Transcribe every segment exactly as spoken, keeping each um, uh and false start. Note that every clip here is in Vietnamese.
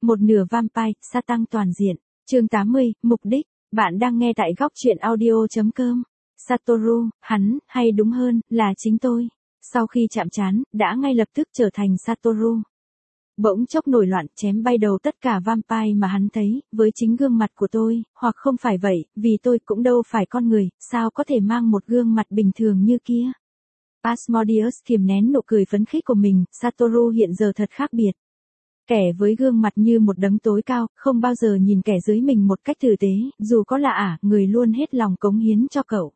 Một nửa vampire, sa tăng toàn diện. Chương tám mươi, mục đích. Bạn đang nghe tại góc truyện audio.com. Satoru, hắn, hay đúng hơn, là chính tôi. Sau khi chạm trán, đã ngay lập tức trở thành Satoru. Bỗng chốc nổi loạn, chém bay đầu tất cả vampire mà hắn thấy, với chính gương mặt của tôi, hoặc không phải vậy, vì tôi cũng đâu phải con người, sao có thể mang một gương mặt bình thường như kia. Asmodeus kiềm nén nụ cười phấn khích của mình, Satoru hiện giờ thật khác biệt. Kẻ với gương mặt như một đấng tối cao, không bao giờ nhìn kẻ dưới mình một cách tử tế, dù có là ả, người luôn hết lòng cống hiến cho cậu.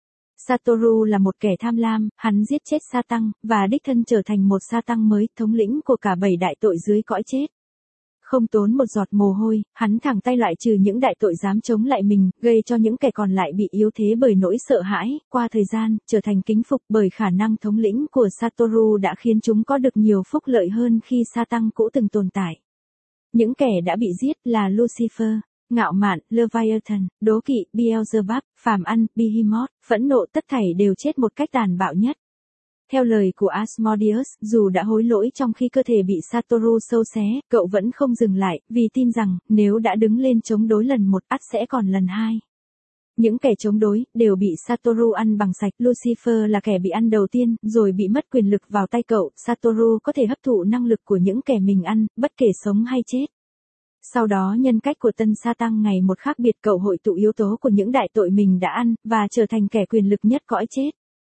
Satoru là một kẻ tham lam, hắn giết chết sa tăng, và đích thân trở thành một sa tăng mới, thống lĩnh của cả bảy đại tội dưới cõi chết. Không tốn một giọt mồ hôi, hắn thẳng tay loại trừ những đại tội dám chống lại mình, gây cho những kẻ còn lại bị yếu thế bởi nỗi sợ hãi, qua thời gian, trở thành kính phục bởi khả năng thống lĩnh của Satoru đã khiến chúng có được nhiều phúc lợi hơn khi sa tăng cũ từng tồn tại. Những kẻ đã bị giết là Lucifer, ngạo mạn, Leviathan, đố kỵ, Beelzebub, phàm ăn, Behemoth, phẫn nộ, tất thảy đều chết một cách tàn bạo nhất. Theo lời của Asmodeus, dù đã hối lỗi trong khi cơ thể bị Satoru sâu xé, cậu vẫn không dừng lại, vì tin rằng, nếu đã đứng lên chống đối lần một, ắt sẽ còn lần hai. Những kẻ chống đối, đều bị Satoru ăn bằng sạch. Lucifer là kẻ bị ăn đầu tiên, rồi bị mất quyền lực vào tay cậu. Satoru có thể hấp thụ năng lực của những kẻ mình ăn, bất kể sống hay chết. Sau đó nhân cách của tân sa tăng ngày một khác biệt, cậu hội tụ yếu tố của những đại tội mình đã ăn, và trở thành kẻ quyền lực nhất cõi chết.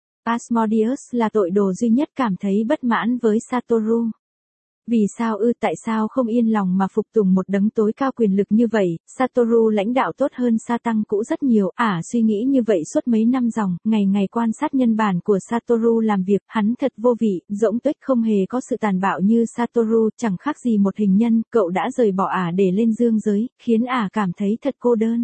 Asmodeus là tội đồ duy nhất cảm thấy bất mãn với Satoru. Vì sao ư, tại sao không yên lòng mà phục tùng một đấng tối cao quyền lực như vậy? Satoru lãnh đạo tốt hơn sa tăng cũ rất nhiều, ả à, suy nghĩ như vậy suốt mấy năm dòng, ngày ngày quan sát nhân bản của Satoru làm việc, hắn thật vô vị, rỗng tuếch, không hề có sự tàn bạo như Satoru, chẳng khác gì một hình nhân, cậu đã rời bỏ ả để lên dương giới, khiến ả cảm thấy thật cô đơn.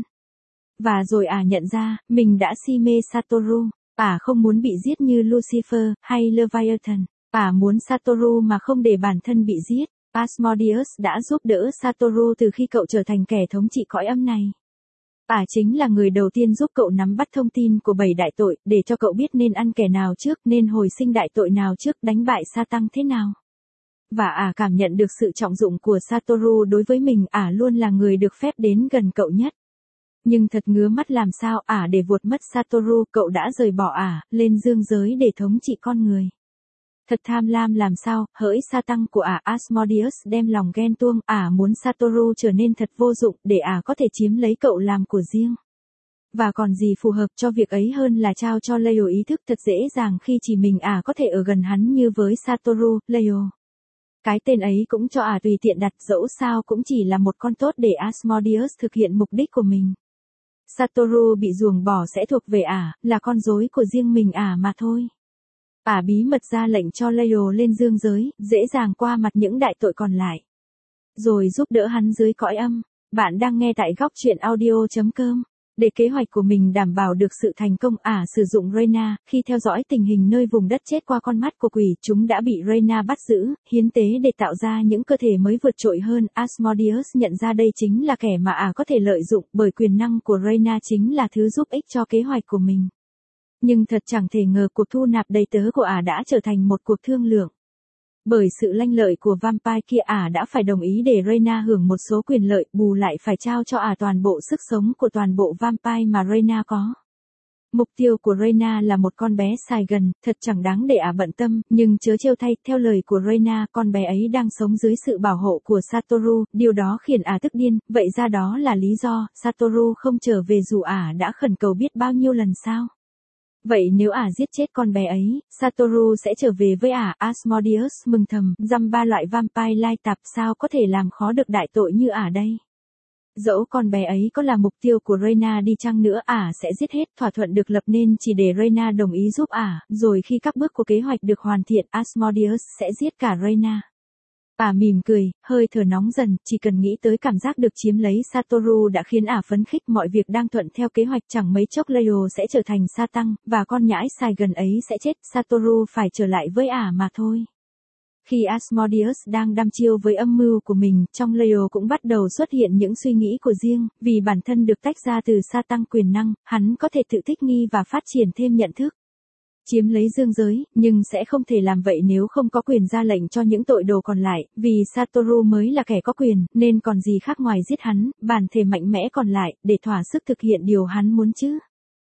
Và rồi ả nhận ra, mình đã si mê Satoru. Ả không muốn bị giết như Lucifer, hay Leviathan. Ả muốn Satoru mà không để bản thân bị giết. Asmodeus đã giúp đỡ Satoru từ khi cậu trở thành kẻ thống trị cõi âm này. Ả chính là người đầu tiên giúp cậu nắm bắt thông tin của bảy đại tội, để cho cậu biết nên ăn kẻ nào trước, nên hồi sinh đại tội nào trước, đánh bại sa tăng thế nào. Và Ả cảm nhận được sự trọng dụng của Satoru đối với mình, Ả luôn là người được phép đến gần cậu nhất. Nhưng thật ngứa mắt làm sao ả để vuột mất Satoru, cậu đã rời bỏ ả, lên dương giới để thống trị con người. Thật tham lam làm sao, hỡi sa tăng của ả. Asmodeus đem lòng ghen tuông, ả muốn Satoru trở nên thật vô dụng, để ả có thể chiếm lấy cậu làm của riêng. Và còn gì phù hợp cho việc ấy hơn là trao cho Leo ý thức thật dễ dàng khi chỉ mình ả có thể ở gần hắn như với Satoru. Leo. Cái tên ấy cũng cho ả tùy tiện đặt, dẫu sao cũng chỉ là một con tốt để Asmodeus thực hiện mục đích của mình. Satoru bị ruồng bỏ sẽ thuộc về ả, là con rối của riêng mình ả mà thôi. Ả bí mật ra lệnh cho Leo lên dương giới, dễ dàng qua mặt những đại tội còn lại. Rồi giúp đỡ hắn dưới cõi âm. Bạn đang nghe tại góc truyện audio.com. Để kế hoạch của mình đảm bảo được sự thành công, ả sử dụng Reyna. Khi theo dõi tình hình nơi vùng đất chết qua con mắt của quỷ, chúng đã bị Reyna bắt giữ, hiến tế để tạo ra những cơ thể mới vượt trội hơn. Asmodeus nhận ra đây chính là kẻ mà ả có thể lợi dụng, bởi quyền năng của Reyna chính là thứ giúp ích cho kế hoạch của mình. Nhưng thật chẳng thể ngờ cuộc thu nạp đầy tớ của ả đã trở thành một cuộc thương lượng. Bởi sự lanh lợi của vampire kia, ả đã phải đồng ý để Reyna hưởng một số quyền lợi, bù lại phải trao cho ả toàn bộ sức sống của toàn bộ vampire mà Reyna có. Mục tiêu của Reyna là một con bé xài gần, thật chẳng đáng để ả bận tâm, nhưng chớ trêu thay, theo lời của Reyna, con bé ấy đang sống dưới sự bảo hộ của Satoru, điều đó khiến ả tức điên, vậy ra đó là lý do Satoru không trở về dù ả đã khẩn cầu biết bao nhiêu lần sao. Vậy nếu ả giết chết con bé ấy, Satoru sẽ trở về với ả. Asmodeus mừng thầm, dăm ba loại vampire lai tạp sao có thể làm khó được đại tội như ả đây. Dẫu con bé ấy có là mục tiêu của Reyna đi chăng nữa, ả sẽ giết hết. Thỏa thuận được lập nên chỉ để Reyna đồng ý giúp ả, rồi khi các bước của kế hoạch được hoàn thiện, Asmodeus sẽ giết cả Reyna. Ả mỉm cười, hơi thở nóng dần, chỉ cần nghĩ tới cảm giác được chiếm lấy Satoru đã khiến ả phấn khích, mọi việc đang thuận theo kế hoạch, chẳng mấy chốc Leo sẽ trở thành sa tăng, và con nhãi xài gần ấy sẽ chết, Satoru phải trở lại với ả mà thôi. Khi Asmodeus đang đăm chiêu với âm mưu của mình, trong Leo cũng bắt đầu xuất hiện những suy nghĩ của riêng, vì bản thân được tách ra từ sa tăng quyền năng, hắn có thể tự thích nghi và phát triển thêm nhận thức. chiếm lấy dương giới, nhưng sẽ không thể làm vậy nếu không có quyền ra lệnh cho những tội đồ còn lại, vì Satoru mới là kẻ có quyền, nên còn gì khác ngoài giết hắn, bản thể mạnh mẽ còn lại, để thỏa sức thực hiện điều hắn muốn chứ.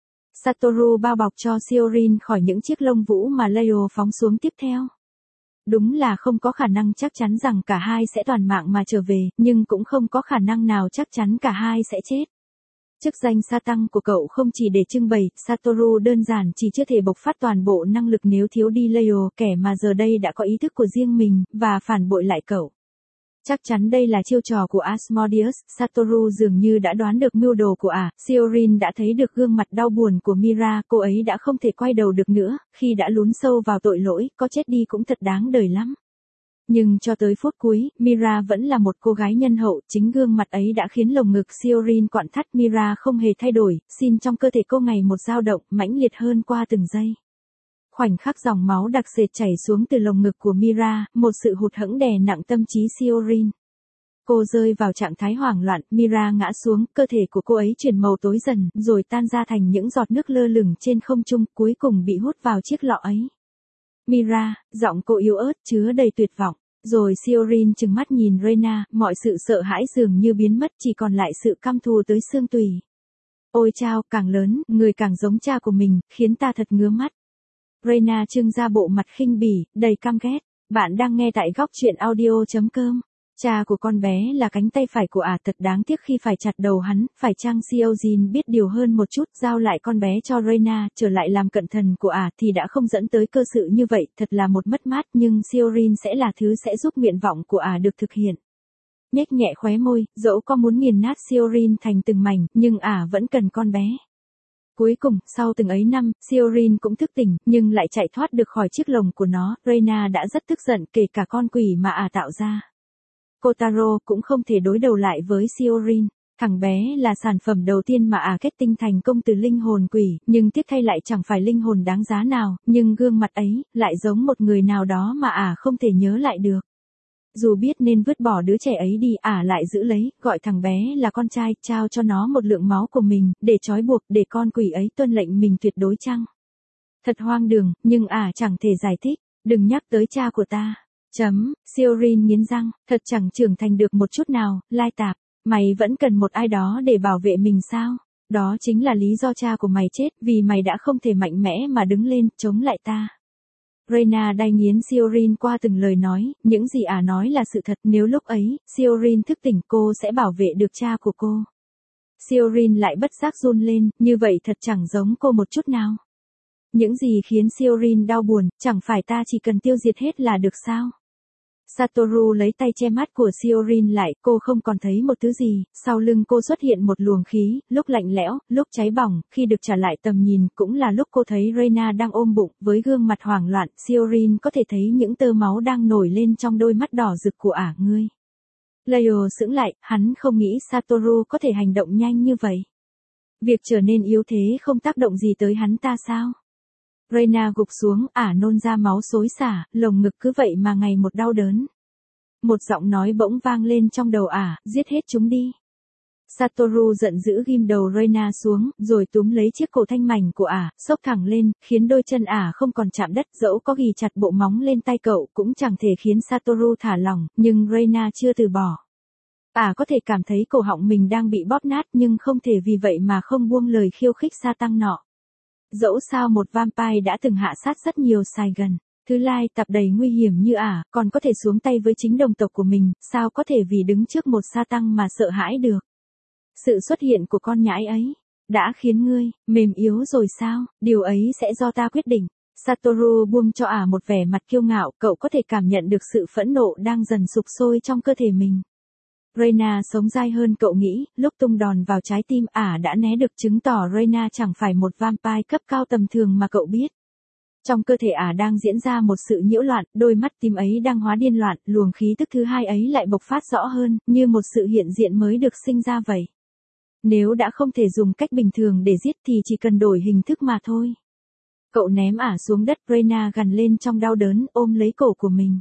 Satoru bao bọc cho Shiorin khỏi những chiếc lông vũ mà Leo phóng xuống tiếp theo. Đúng là không có khả năng chắc chắn rằng cả hai sẽ toàn mạng mà trở về, nhưng cũng không có khả năng nào chắc chắn cả hai sẽ chết. Chức danh sa tăng của cậu không chỉ để trưng bày, Satoru đơn giản chỉ chưa thể bộc phát toàn bộ năng lực nếu thiếu đi Leo, kẻ mà giờ đây đã có ý thức của riêng mình, và phản bội lại cậu. Chắc chắn đây là chiêu trò của Asmodeus, Satoru dường như đã đoán được mưu đồ của ả, Shiorin đã thấy được gương mặt đau buồn của Mira, cô ấy đã không thể quay đầu được nữa, khi đã lún sâu vào tội lỗi, có chết đi cũng thật đáng đời lắm. Nhưng cho tới phút cuối, Mira vẫn là một cô gái nhân hậu, chính gương mặt ấy đã khiến lồng ngực Shiorin quặn thắt. Mira không hề thay đổi, xin trong cơ thể cô ngày một dao động, mãnh liệt hơn qua từng giây. Khoảnh khắc dòng máu đặc sệt chảy xuống từ lồng ngực của Mira, một sự hụt hẫng đè nặng tâm trí Shiorin. Cô rơi vào trạng thái hoảng loạn, Mira ngã xuống, cơ thể của cô ấy chuyển màu tối dần, rồi tan ra thành những giọt nước lơ lửng trên không trung, cuối cùng bị hút vào chiếc lọ ấy. Mira, giọng cô yếu ớt, chứa đầy tuyệt vọng. Rồi Shiorin trừng mắt nhìn Reina, mọi sự sợ hãi dường như biến mất, chỉ còn lại sự căm thù tới xương tủy. Ôi chao, càng lớn, người càng giống cha của mình, khiến ta thật ngứa mắt. Reina trưng ra bộ mặt khinh bỉ, đầy căm ghét. Bạn đang nghe tại góc truyện audio chấm com. Cha của con bé là cánh tay phải của ả, thật đáng tiếc khi phải chặt đầu hắn, phải chăng Shiojin biết điều hơn một chút, giao lại con bé cho Reina, trở lại làm cận thần của ả thì đã không dẫn tới cơ sự như vậy, thật là một mất mát, nhưng Shiorin sẽ là thứ sẽ giúp nguyện vọng của ả được thực hiện. Nhếch nhẹ khóe môi, dẫu có muốn nghiền nát Shiorin thành từng mảnh, nhưng ả vẫn cần con bé. Cuối cùng, sau từng ấy năm, Shiorin cũng thức tỉnh, nhưng lại chạy thoát được khỏi chiếc lồng của nó, Reina đã rất tức giận, kể cả con quỷ mà ả tạo ra. Kotaro cũng không thể đối đầu lại với Shiorin. Thằng bé là sản phẩm đầu tiên mà ả kết tinh thành công từ linh hồn quỷ, nhưng tiếc thay lại chẳng phải linh hồn đáng giá nào, nhưng gương mặt ấy, lại giống một người nào đó mà ả không thể nhớ lại được. Dù biết nên vứt bỏ đứa trẻ ấy đi, ả lại giữ lấy, gọi thằng bé là con trai, trao cho nó một lượng máu của mình, để trói buộc, để con quỷ ấy tuân lệnh mình tuyệt đối chăng? Thật hoang đường, nhưng ả chẳng thể giải thích, đừng nhắc tới cha của ta. Chấm, Shiorin nghiến răng, thật chẳng trưởng thành được một chút nào, lai tạp, mày vẫn cần một ai đó để bảo vệ mình sao? Đó chính là lý do cha của mày chết, vì mày đã không thể mạnh mẽ mà đứng lên, chống lại ta. Reina đay nghiến Shiorin qua từng lời nói, những gì ả nói là sự thật, nếu lúc ấy, Shiorin thức tỉnh cô sẽ bảo vệ được cha của cô. Shiorin lại bất giác run lên, như vậy thật chẳng giống cô một chút nào. Những gì khiến Shiorin đau buồn, chẳng phải ta chỉ cần tiêu diệt hết là được sao? Satoru lấy tay che mắt của Shiorin lại, cô không còn thấy một thứ gì, sau lưng cô xuất hiện một luồng khí, lúc lạnh lẽo, lúc cháy bỏng, khi được trả lại tầm nhìn, cũng là lúc cô thấy Reina đang ôm bụng, với gương mặt hoảng loạn, Shiorin có thể thấy những tơ máu đang nổi lên trong đôi mắt đỏ rực của ả ngươi. Leo sững lại, hắn không nghĩ Satoru có thể hành động nhanh như vậy. Việc trở nên yếu thế không tác động gì tới hắn ta sao? Reina gục xuống, ả nôn ra máu xối xả, lồng ngực cứ vậy mà ngày một đau đớn. Một giọng nói bỗng vang lên trong đầu ả, giết hết chúng đi. Satoru giận dữ ghim đầu Reina xuống, rồi túm lấy chiếc cổ thanh mảnh của ả, xốc thẳng lên, khiến đôi chân ả không còn chạm đất, dẫu có ghi chặt bộ móng lên tay cậu cũng chẳng thể khiến Satoru thả lỏng, nhưng Reina chưa từ bỏ. Ả có thể cảm thấy cổ họng mình đang bị bóp nát nhưng không thể vì vậy mà không buông lời khiêu khích sa tăng nọ. Dẫu sao một vampire đã từng hạ sát rất nhiều Saigon, thứ lai tập đầy nguy hiểm như ả, còn có thể xuống tay với chính đồng tộc của mình, sao có thể vì đứng trước một sa tăng mà sợ hãi được. Sự xuất hiện của con nhãi ấy, đã khiến ngươi, mềm yếu rồi sao, điều ấy sẽ do ta quyết định. Satoru buông cho ả một vẻ mặt kiêu ngạo, cậu có thể cảm nhận được sự phẫn nộ đang dần sục sôi trong cơ thể mình. Reina sống dai hơn cậu nghĩ, lúc tung đòn vào trái tim ả đã né được, chứng tỏ Reina chẳng phải một vampire cấp cao tầm thường mà cậu biết. Trong cơ thể ả đang diễn ra một sự nhiễu loạn, đôi mắt tím ấy đang hóa điên loạn, luồng khí tức thứ hai ấy lại bộc phát rõ hơn, như một sự hiện diện mới được sinh ra vậy. Nếu đã không thể dùng cách bình thường để giết thì chỉ cần đổi hình thức mà thôi. Cậu ném ả xuống đất, Reina gằn lên trong đau đớn, ôm lấy cổ của mình.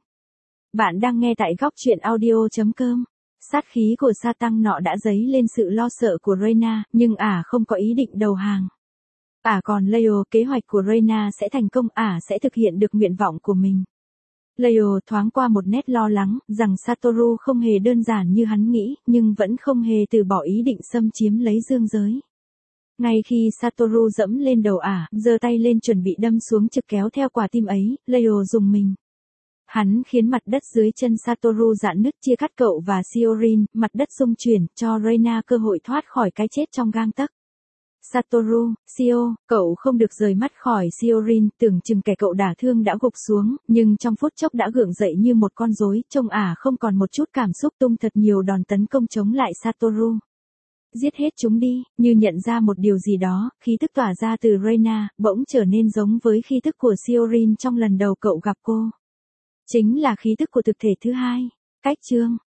Bạn đang nghe tại góc truyện audio chấm com. Sát khí của sa tăng nọ đã dấy lên sự lo sợ của Reina, nhưng ả không có ý định đầu hàng. À còn Leo, kế hoạch của Reina sẽ thành công, ả à, sẽ thực hiện được nguyện vọng của mình. Leo thoáng qua một nét lo lắng, rằng Satoru không hề đơn giản như hắn nghĩ, nhưng vẫn không hề từ bỏ ý định xâm chiếm lấy dương giới. Ngay khi Satoru dẫm lên đầu ả, giơ tay lên chuẩn bị đâm xuống trực kéo theo quả tim ấy, Leo dùng mình. Hắn khiến mặt đất dưới chân Satoru rạn nứt chia cắt cậu và Shiorin, mặt đất rung chuyển, cho Reina cơ hội thoát khỏi cái chết trong gang tấc. Satoru, Shio, cậu không được rời mắt khỏi Shiorin, tưởng chừng kẻ cậu đả thương đã gục xuống, nhưng trong phút chốc đã gượng dậy như một con rối, trông ả không còn một chút cảm xúc, tung thật nhiều đòn tấn công chống lại Satoru. Giết hết chúng đi, như nhận ra một điều gì đó, khí tức tỏa ra từ Reina, bỗng trở nên giống với khí tức của Shiorin trong lần đầu cậu gặp cô. Chính là khí tức của thực thể thứ hai. Cách chương